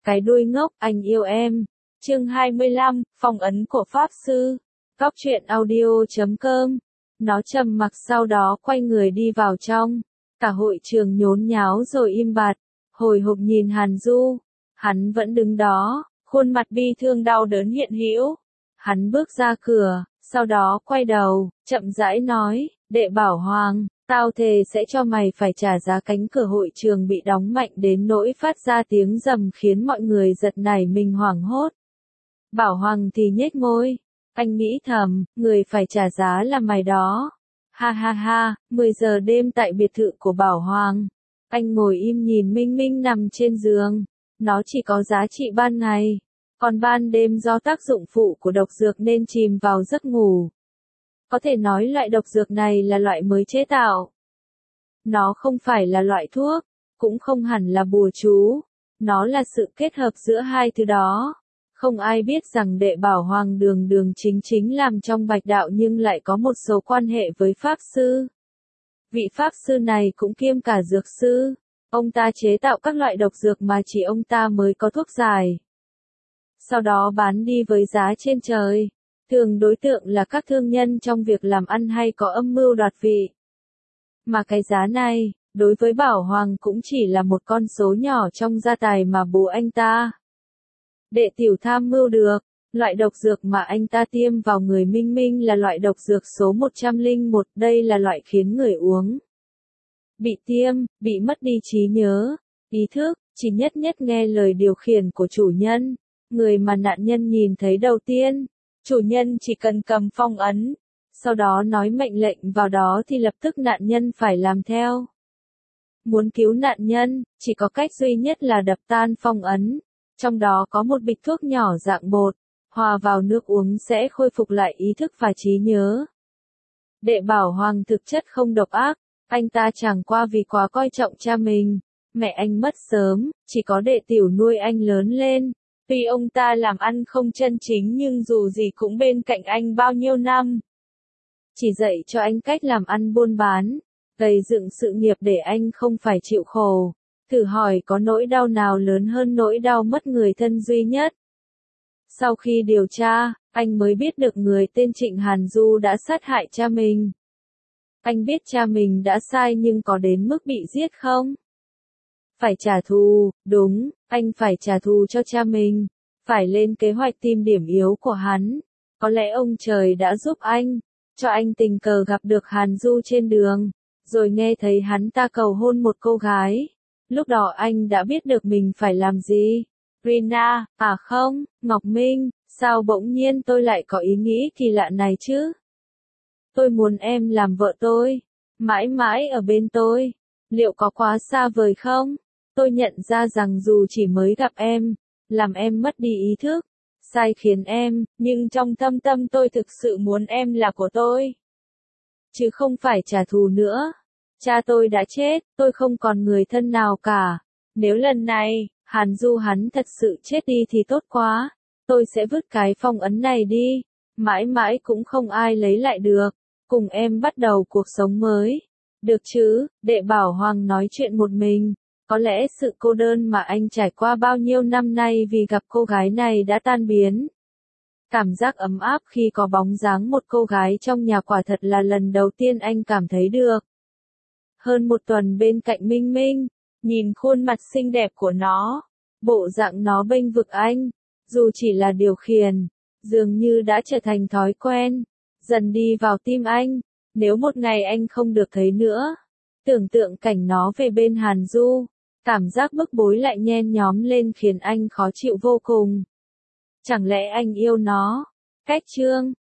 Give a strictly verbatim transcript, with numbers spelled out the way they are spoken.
Cái đuôi ngốc, anh yêu em. Chương hai mươi lăm, phong ấn của Pháp Sư. Góc truyện audio chấm com. Nó trầm mặc sau đó quay người đi vào trong. Cả hội trường nhốn nháo rồi im bặt. Hồi hộp nhìn Hàn Du. Hắn vẫn đứng đó, khuôn mặt bi thương đau đớn hiện hữu. Hắn bước ra cửa, sau đó quay đầu, chậm rãi nói, đệ Bảo Hoàng, tao thề sẽ cho mày phải trả giá. Cánh cửa hội trường bị đóng mạnh đến nỗi phát ra tiếng rầm khiến mọi người giật nảy mình hoảng hốt. Bảo Hoàng thì nhếch môi, anh nghĩ thầm, người phải trả giá là mày đó. Ha ha ha, mười giờ đêm tại biệt thự của Bảo Hoàng. Anh ngồi im nhìn Minh Minh nằm trên giường. Nó chỉ có giá trị ban ngày, còn ban đêm do tác dụng phụ của độc dược nên chìm vào giấc ngủ. Có thể nói loại độc dược này là loại mới chế tạo. Nó không phải là loại thuốc, cũng không hẳn là bùa chú. Nó là sự kết hợp giữa hai thứ đó. Không ai biết rằng đệ Bảo Hoàng đường đường chính chính làm trong bạch đạo nhưng lại có một số quan hệ với Pháp Sư. Vị Pháp Sư này cũng kiêm cả dược sư. Ông ta chế tạo các loại độc dược mà chỉ ông ta mới có thuốc giải. Sau đó bán đi với giá trên trời. Thường đối tượng là các thương nhân trong việc làm ăn hay có âm mưu đoạt vị. Mà cái giá này, đối với Bảo Hoàng cũng chỉ là một con số nhỏ trong gia tài mà bố anh ta. Đệ tiểu tham mưu được, loại độc dược mà anh ta tiêm vào người Minh Minh là loại độc dược số một trăm lẻ một, đây là loại khiến người uống bị tiêm, bị mất đi trí nhớ, ý thức, chỉ nhất nhất nghe lời điều khiển của chủ nhân, người mà nạn nhân nhìn thấy đầu tiên. Chủ nhân chỉ cần cầm phong ấn, sau đó nói mệnh lệnh vào đó thì lập tức nạn nhân phải làm theo. Muốn cứu nạn nhân, chỉ có cách duy nhất là đập tan phong ấn. Trong đó có một bịch thuốc nhỏ dạng bột, hòa vào nước uống sẽ khôi phục lại ý thức và trí nhớ. Đệ Bảo Hoàng thực chất không độc ác, anh ta chẳng qua vì quá coi trọng cha mình. Mẹ anh mất sớm, chỉ có đệ tiểu nuôi anh lớn lên. Tuy ông ta làm ăn không chân chính nhưng dù gì cũng bên cạnh anh bao nhiêu năm. Chỉ dạy cho anh cách làm ăn buôn bán, gây dựng sự nghiệp để anh không phải chịu khổ. Thử hỏi có nỗi đau nào lớn hơn nỗi đau mất người thân duy nhất. Sau khi điều tra, anh mới biết được người tên Trịnh Hàn Du đã sát hại cha mình. Anh biết cha mình đã sai nhưng có đến mức bị giết không? Phải trả thù, đúng, anh phải trả thù cho cha mình. Phải lên kế hoạch tìm điểm yếu của hắn. Có lẽ ông trời đã giúp anh, cho anh tình cờ gặp được Hàn Du trên đường, rồi nghe thấy hắn ta cầu hôn một cô gái. Lúc đó anh đã biết được mình phải làm gì. Rina, à không, Ngọc Minh, sao bỗng nhiên tôi lại có ý nghĩ kỳ lạ này chứ? Tôi muốn em làm vợ tôi, mãi mãi ở bên tôi. Liệu có quá xa vời không? Tôi nhận ra rằng dù chỉ mới gặp em, làm em mất đi ý thức, sai khiến em, nhưng trong thâm tâm tôi thực sự muốn em là của tôi. Chứ không phải trả thù nữa. Cha tôi đã chết, tôi không còn người thân nào cả. Nếu lần này, Hàn Du hắn thật sự chết đi thì tốt quá. Tôi sẽ vứt cái phong ấn này đi. Mãi mãi cũng không ai lấy lại được. Cùng em bắt đầu cuộc sống mới. Được chứ, đệ Bảo Hoàng nói chuyện một mình. Có lẽ sự cô đơn mà anh trải qua bao nhiêu năm nay vì gặp cô gái này đã tan biến. Cảm giác ấm áp khi có bóng dáng một cô gái trong nhà quả thật là lần đầu tiên anh cảm thấy được. Hơn một tuần bên cạnh Minh Minh, nhìn khuôn mặt xinh đẹp của nó, bộ dạng nó bênh vực anh, dù chỉ là điều khiển, dường như đã trở thành thói quen, dần đi vào tim anh. Nếu một ngày anh không được thấy nữa, tưởng tượng cảnh nó về bên Hàn Du, cảm giác bức bối lại nhen nhóm lên khiến anh khó chịu vô cùng. Chẳng lẽ anh yêu nó? Cách chương